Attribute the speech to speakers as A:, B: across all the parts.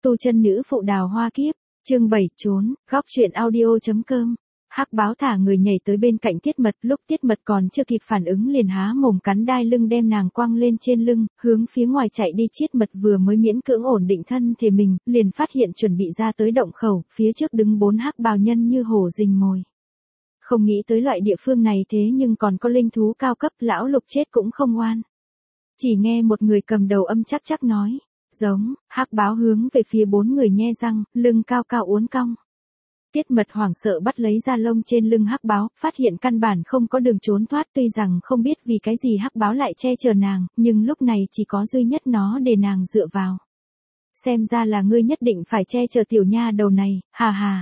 A: Tu chân nữ phụ đào hoa kiếp, chương 7 trốn, góc truyện audio.com. Hắc báo thả người nhảy tới bên cạnh Tiết Mật, lúc Tiết Mật còn chưa kịp phản ứng liền há mồm cắn đai lưng đem nàng quăng lên trên lưng, hướng phía ngoài chạy đi. Tiết Mật vừa mới miễn cưỡng ổn định thân thể mình, liền phát hiện chuẩn bị ra tới động khẩu, phía trước đứng 4 hắc bào nhân như hổ rình mồi. Không nghĩ tới loại địa phương này thế nhưng còn có linh thú cao cấp, lão Lục chết cũng không oan. Chỉ nghe một người cầm đầu âm chắc chắc nói, giống. Hắc báo hướng về phía 4 người nhe răng, lưng cao cao uốn cong. Tiết Mật hoảng sợ bắt lấy da lông trên lưng hắc báo, phát hiện căn bản không có đường trốn thoát. Tuy rằng không biết vì cái gì hắc báo lại che chở nàng, nhưng lúc này chỉ có duy nhất nó để nàng dựa vào. Xem ra là ngươi nhất định phải che chở tiểu nha đầu này, hà hà.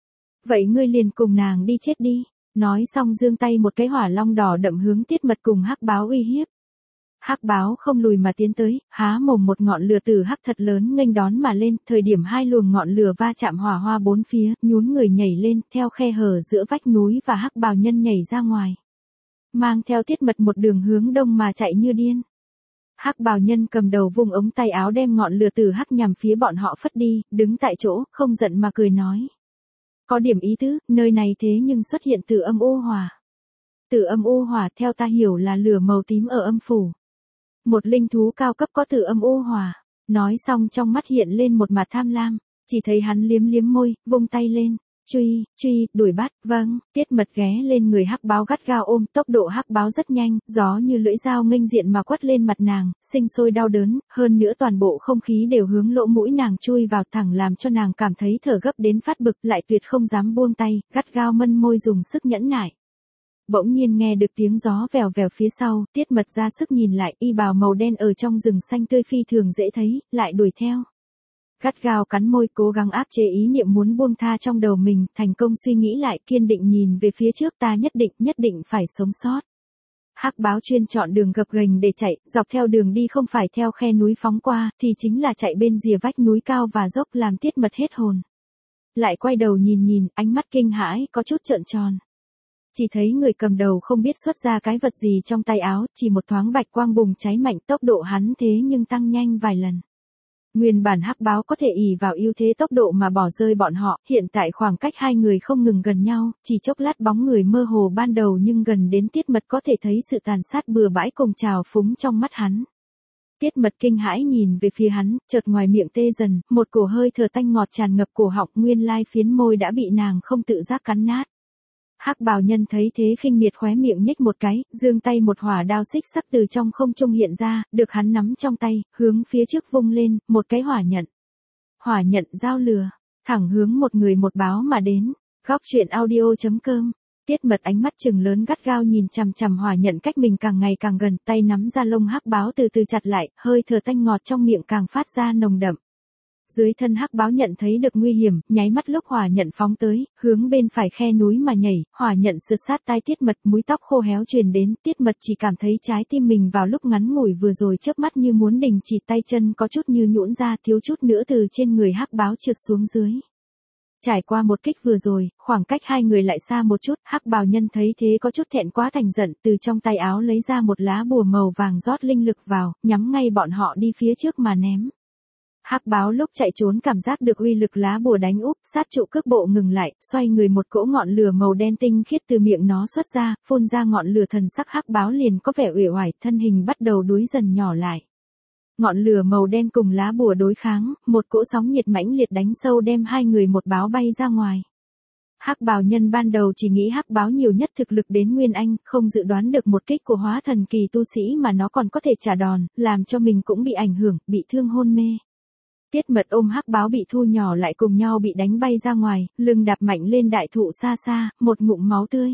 A: Vậy ngươi liền cùng nàng đi chết đi. Nói xong giương tay một cái hỏa long đỏ đậm hướng Tiết Mật cùng hắc báo uy hiếp. Hắc báo không lùi mà tiến tới, há mồm một ngọn lửa từ hắc thật lớn nghênh đón mà lên, thời điểm hai luồng ngọn lửa va chạm hỏa hoa bốn phía, nhún người nhảy lên, theo khe hở giữa vách núi và hắc bào nhân nhảy ra ngoài. Mang theo Tiết Mật một đường hướng đông mà chạy như điên. Hắc bào nhân cầm đầu vung ống tay áo đem ngọn lửa từ hắc nhằm phía bọn họ phất đi, đứng tại chỗ, không giận mà cười nói. Có điểm ý tứ, nơi này thế nhưng xuất hiện từ âm u hỏa. Từ âm u hỏa theo ta hiểu là lửa màu tím ở âm phủ. Một linh thú cao cấp có từ âm u hỏa. Nói xong trong mắt hiện lên một mặt tham lam, chỉ thấy hắn liếm liếm môi, vung tay lên, truy, đuổi bắt. Vâng. Tiết Mật ghé lên người hắc báo gắt gao ôm, tốc độ hắc báo rất nhanh, gió như lưỡi dao nghênh diện mà quất lên mặt nàng, sinh sôi đau đớn, hơn nữa toàn bộ không khí đều hướng lỗ mũi nàng chui vào, thẳng làm cho nàng cảm thấy thở gấp đến phát bực, lại tuyệt không dám buông tay, gắt gao mân môi dùng sức nhẫn nại. Bỗng nhiên nghe được tiếng gió vèo vèo phía sau, Tiết Mật ra sức nhìn lại, y bào màu đen ở trong rừng xanh tươi phi thường dễ thấy, lại đuổi theo. Gắt gao cắn môi cố gắng áp chế ý niệm muốn buông tha trong đầu mình, thành công suy nghĩ lại, kiên định nhìn về phía trước, ta nhất định phải sống sót. Hắc báo chuyên chọn đường gập ghềnh để chạy, dọc theo đường đi không phải theo khe núi phóng qua, thì chính là chạy bên rìa vách núi cao và dốc, làm Tiết Mật hết hồn. Lại quay đầu nhìn, ánh mắt kinh hãi, có chút trợn tròn. Chỉ thấy người cầm đầu không biết xuất ra cái vật gì trong tay áo, chỉ một thoáng bạch quang bùng cháy mạnh, tốc độ hắn thế nhưng tăng nhanh vài lần. Nguyên bản hắc báo có thể ỷ vào ưu thế tốc độ mà bỏ rơi bọn họ, hiện tại khoảng cách hai người không ngừng gần nhau, chỉ chốc lát bóng người mơ hồ ban đầu nhưng gần đến Tiết Mật có thể thấy sự tàn sát bừa bãi cùng trào phúng trong mắt hắn. Tiết Mật kinh hãi nhìn về phía hắn, chợt ngoài miệng tê dần, một cổ hơi thở tanh ngọt tràn ngập cổ họng, nguyên lai phiến môi đã bị nàng không tự giác cắn nát. Hắc bào nhân thấy thế khinh miệt khóe miệng nhếch một cái, giương tay một hỏa đao xích sắc từ trong không trung hiện ra, được hắn nắm trong tay, hướng phía trước vung lên, một cái hỏa nhận. Hỏa nhận giao lửa, thẳng hướng một người một báo mà đến. Góc truyện audio.com. Tiết Mật ánh mắt trừng lớn gắt gao nhìn chằm chằm hỏa nhận cách mình càng ngày càng gần, tay nắm ra lông hắc báo từ từ chặt lại, hơi thở tanh ngọt trong miệng càng phát ra nồng đậm. Dưới thân hắc báo nhận thấy được nguy hiểm, nháy mắt lúc hỏa nhận phóng tới, hướng bên phải khe núi mà nhảy, hỏa nhận sượt sát tai Tiết Mật, múi tóc khô héo truyền đến, Tiết Mật chỉ cảm thấy trái tim mình vào lúc ngắn ngủi vừa rồi chớp mắt như muốn đình chỉ, tay chân có chút như nhũn ra, thiếu chút nữa từ trên người hắc báo trượt xuống dưới. Trải qua một kích vừa rồi, khoảng cách hai người lại xa một chút, hắc bào nhân thấy thế có chút thẹn quá thành giận, từ trong tay áo lấy ra một lá bùa màu vàng rót linh lực vào, nhắm ngay bọn họ đi phía trước mà ném. Hắc báo lúc chạy trốn cảm giác được uy lực lá bùa đánh úp, sát trụ cước bộ ngừng lại, xoay người một cỗ ngọn lửa màu đen tinh khiết từ miệng nó xuất ra, phun ra ngọn lửa thần sắc hắc báo liền có vẻ uể oải, thân hình bắt đầu đuối dần nhỏ lại. Ngọn lửa màu đen cùng lá bùa đối kháng, một cỗ sóng nhiệt mãnh liệt đánh sâu đem hai người một báo bay ra ngoài. Hắc bào nhân ban đầu chỉ nghĩ hắc báo nhiều nhất thực lực đến Nguyên Anh, không dự đoán được một kích của hóa thần kỳ tu sĩ mà nó còn có thể trả đòn, làm cho mình cũng bị ảnh hưởng, bị thương hôn mê. Tiết Mật ôm hắc báo bị thu nhỏ lại cùng nhau bị đánh bay ra ngoài, lưng đạp mạnh lên đại thụ xa xa, một ngụm máu tươi.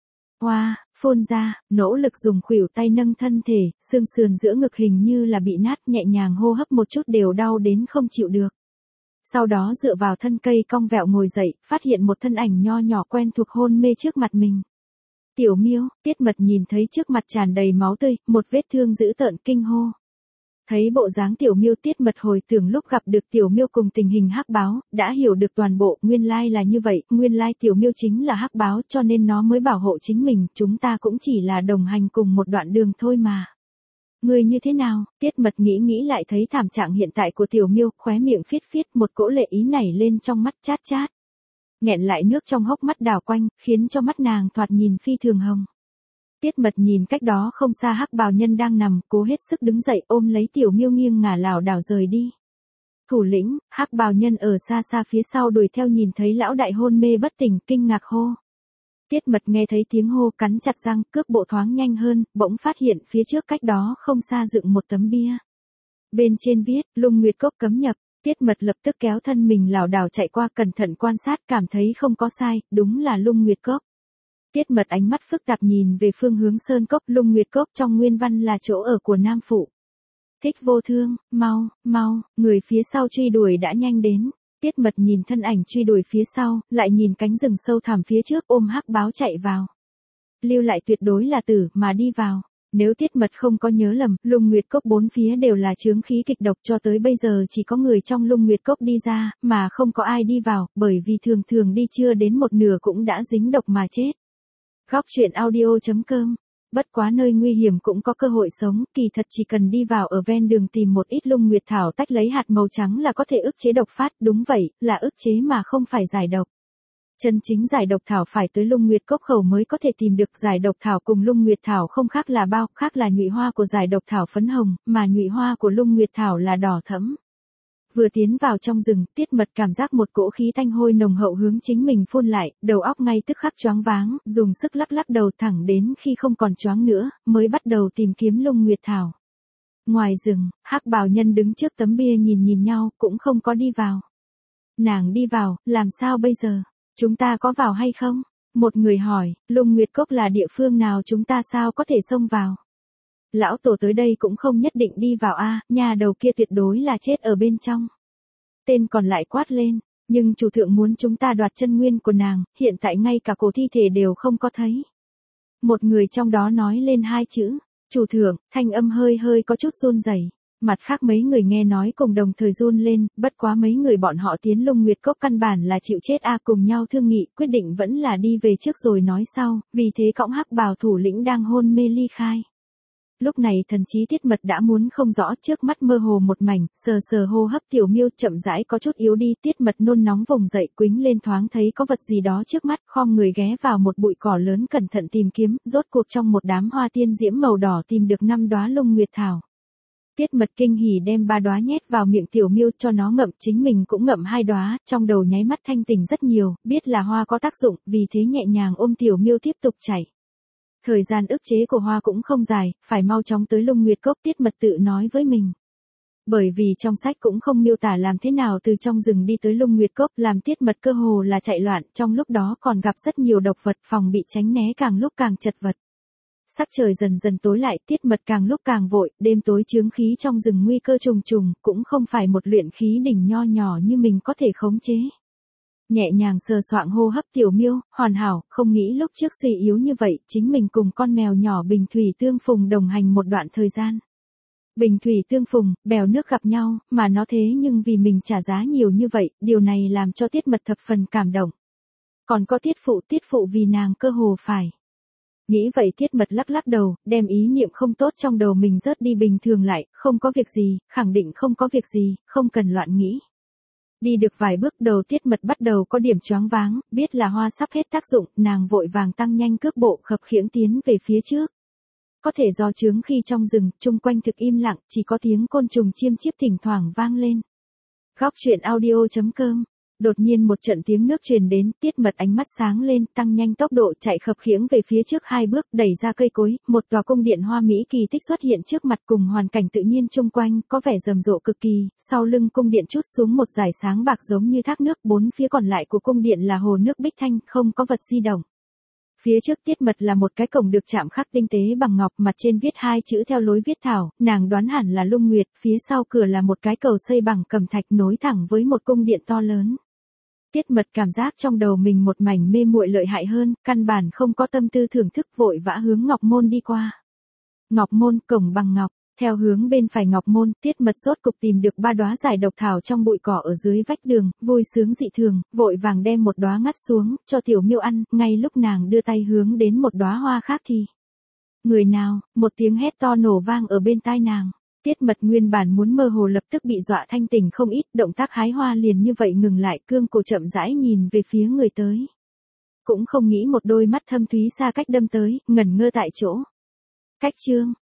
A: Hoa, phun ra, nỗ lực dùng khuỷu tay nâng thân thể, xương sườn giữa ngực hình như là bị nát, nhẹ nhàng hô hấp một chút đều đau đến không chịu được. Sau đó dựa vào thân cây cong vẹo ngồi dậy, phát hiện một thân ảnh nho nhỏ quen thuộc hôn mê trước mặt mình. Tiểu Miêu. Tiết Mật nhìn thấy trước mặt tràn đầy máu tươi, một vết thương dữ tợn, kinh hô. Thấy bộ dáng Tiểu Miêu, Tiết Mật hồi tưởng lúc gặp được Tiểu Miêu cùng tình hình hắc báo, đã hiểu được toàn bộ, nguyên lai là như vậy, nguyên lai Tiểu Miêu chính là hắc báo cho nên nó mới bảo hộ chính mình, chúng ta cũng chỉ là đồng hành cùng một đoạn đường thôi mà. Ngươi như thế nào? Tiết Mật nghĩ lại thấy thảm trạng hiện tại của Tiểu Miêu, khóe miệng phiết phiết, một cỗ lệ ý nảy lên trong mắt, chát chát. Nghẹn lại nước trong hốc mắt đảo quanh, khiến cho mắt nàng thoạt nhìn phi thường hồng. Tiết Mật nhìn cách đó không xa hắc bào nhân đang nằm, cố hết sức đứng dậy ôm lấy Tiểu Miêu nghiêng ngả lảo đảo rời đi. Thủ lĩnh, hắc bào nhân ở xa xa phía sau đuổi theo nhìn thấy lão đại hôn mê bất tỉnh, kinh ngạc hô. Tiết Mật nghe thấy tiếng hô cắn chặt răng, cước bộ thoáng nhanh hơn, bỗng phát hiện phía trước cách đó không xa dựng một tấm bia. Bên trên viết, Lung Nguyệt Cốc cấm nhập. Tiết Mật lập tức kéo thân mình lảo đảo chạy qua, cẩn thận quan sát, cảm thấy không có sai, đúng là Lung Nguyệt Cốc. Tiết Mật ánh mắt phức tạp nhìn về phương hướng sơn cốc. Lung Nguyệt Cốc trong nguyên văn là chỗ ở của Nam Phụ. Thích Vô Thương, mau, người phía sau truy đuổi đã nhanh đến. Tiết Mật nhìn thân ảnh truy đuổi phía sau, lại nhìn cánh rừng sâu thẳm phía trước, ôm hắc báo chạy vào. Lưu lại tuyệt đối là tử, mà đi vào. Nếu Tiết Mật không có nhớ lầm, Lung Nguyệt Cốc bốn phía đều là chướng khí kịch độc, cho tới bây giờ chỉ có người trong Lung Nguyệt Cốc đi ra, mà không có ai đi vào, bởi vì thường đi chưa đến một nửa cũng đã dính độc mà chết. Góc truyện audio.com. Bất quá nơi nguy hiểm cũng có cơ hội sống, kỳ thật chỉ cần đi vào ở ven đường tìm một ít Lung Nguyệt thảo tách lấy hạt màu trắng là có thể ức chế độc phát, đúng vậy, là ức chế mà không phải giải độc. Chân chính giải độc thảo phải tới Lung Nguyệt Cốc khẩu mới có thể tìm được. Giải độc thảo cùng Lung Nguyệt thảo không khác là bao, khác là nhụy hoa của giải độc thảo phấn hồng, mà nhụy hoa của Lung Nguyệt thảo là đỏ thẫm. Vừa tiến vào trong rừng, Tiết Mật cảm giác một cỗ khí tanh hôi nồng hậu hướng chính mình phun lại, đầu óc ngay tức khắc choáng váng, dùng sức lắc đầu thẳng đến khi không còn choáng nữa, mới bắt đầu tìm kiếm Lung Nguyệt thảo. Ngoài rừng, hắc bào nhân đứng trước tấm bia nhìn nhau, cũng không có đi vào. Nàng đi vào, làm sao bây giờ? Chúng ta có vào hay không? Một người hỏi, Lung Nguyệt Cốc là địa phương nào, chúng ta sao có thể xông vào? Lão tổ tới đây cũng không nhất định đi vào a, nhà đầu kia tuyệt đối là chết ở bên trong. Tên còn lại quát lên, nhưng chủ thượng muốn chúng ta đoạt chân nguyên của nàng, hiện tại ngay cả cổ thi thể đều không có thấy. Một người trong đó nói lên hai chữ, chủ thượng, thanh âm hơi có chút run rẩy. Mặt khác mấy người nghe nói cùng đồng thời run lên, bất quá mấy người bọn họ tiến Lung Nguyệt Cốc căn bản là chịu chết a, cùng nhau thương nghị, quyết định vẫn là đi về trước rồi nói sau, vì thế cõng hắc bào thủ lĩnh đang hôn mê ly khai. Lúc này thần trí Tiết Mật đã muốn không rõ, trước mắt mơ hồ một mảnh, sờ hô hấp Tiểu Miêu chậm rãi có chút yếu đi, Tiết Mật nôn nóng vùng dậy, quĩnh lên thoáng thấy có vật gì đó trước mắt, khom người ghé vào một bụi cỏ lớn cẩn thận tìm kiếm, rốt cuộc trong một đám hoa tiên diễm màu đỏ tìm được 5 đóa Lung Nguyệt thảo. Tiết Mật kinh hỉ đem 3 đóa nhét vào miệng Tiểu Miêu cho nó ngậm, chính mình cũng ngậm 2 đóa, trong đầu nháy mắt thanh tỉnh rất nhiều, biết là hoa có tác dụng, vì thế nhẹ nhàng ôm Tiểu Miêu tiếp tục chạy. Thời gian ức chế của hoa cũng không dài, phải mau chóng tới Lung Nguyệt Cốc, Tiết Mật tự nói với mình. Bởi vì trong sách cũng không miêu tả làm thế nào từ trong rừng đi tới Lung Nguyệt Cốc, làm Tiết Mật cơ hồ là chạy loạn, trong lúc đó còn gặp rất nhiều độc vật, phòng bị tránh né càng lúc càng chật vật. Sắc trời dần tối lại, Tiết Mật càng lúc càng vội, đêm tối chướng khí trong rừng nguy cơ trùng trùng, cũng không phải một luyện khí đỉnh nho nhỏ như mình có thể khống chế. Nhẹ nhàng sờ soạng hô hấp Tiểu Miêu, hoàn hảo, không nghĩ lúc trước suy yếu như vậy, chính mình cùng con mèo nhỏ Bình Thủy Tương Phùng đồng hành một đoạn thời gian. Bình Thủy Tương Phùng, bèo nước gặp nhau, mà nó thế nhưng vì mình trả giá nhiều như vậy, điều này làm cho Tiết Mật thập phần cảm động. Còn có tiết phụ vì nàng cơ hồ phải. Nghĩ vậy Tiết Mật lắc đầu, đem ý niệm không tốt trong đầu mình rớt đi, bình thường lại, không có việc gì, khẳng định không có việc gì, không cần loạn nghĩ. Đi được vài bước đầu Tiết Mật bắt đầu có điểm choáng váng, biết là hoa sắp hết tác dụng, nàng vội vàng tăng nhanh cước bộ khập khiễng tiến về phía trước. Có thể do chướng khi trong rừng, chung quanh thực im lặng, chỉ có tiếng côn trùng chiêm chiếp thỉnh thoảng vang lên. Góc truyện audio.com. Đột nhiên một trận tiếng nước truyền đến, Tiết Mật ánh mắt sáng lên, tăng nhanh tốc độ chạy khập khiễng về phía trước 2 bước, đẩy ra cây cối, một tòa cung điện hoa mỹ kỳ tích xuất hiện trước mặt cùng hoàn cảnh tự nhiên chung quanh, có vẻ rầm rộ cực kỳ, sau lưng cung điện trút xuống một dải sáng bạc giống như thác nước, 4 phía còn lại của cung điện là hồ nước bích thanh, không có vật di động. Phía trước Tiết Mật là một cái cổng được chạm khắc tinh tế bằng ngọc, mặt trên viết 2 chữ theo lối viết thảo, nàng đoán hẳn là Lung Nguyệt, phía sau cửa là một cái cầu xây bằng cẩm thạch nối thẳng với một cung điện to lớn. Tiết Mật cảm giác trong đầu mình một mảnh mê muội lợi hại hơn, căn bản không có tâm tư thưởng thức, vội vã hướng Ngọc Môn đi qua. Ngọc Môn, cổng bằng ngọc, theo hướng bên phải Ngọc Môn, Tiết Mật rốt cục tìm được 3 đóa giải độc thảo trong bụi cỏ ở dưới vách đường, vui sướng dị thường, vội vàng đem một đóa ngắt xuống, cho Tiểu Miêu ăn, ngay lúc nàng đưa tay hướng đến một đóa hoa khác thì Người nào, một tiếng hét to nổ vang ở bên tai nàng. Tiết Mật nguyên bản muốn mơ hồ lập tức bị dọa thanh tỉnh không ít, động tác hái hoa liền như vậy ngừng lại, cương cổ chậm rãi nhìn về phía người tới. Cũng không nghĩ một đôi mắt thâm thúy xa cách đâm tới, ngẩn ngơ tại chỗ. Cách chương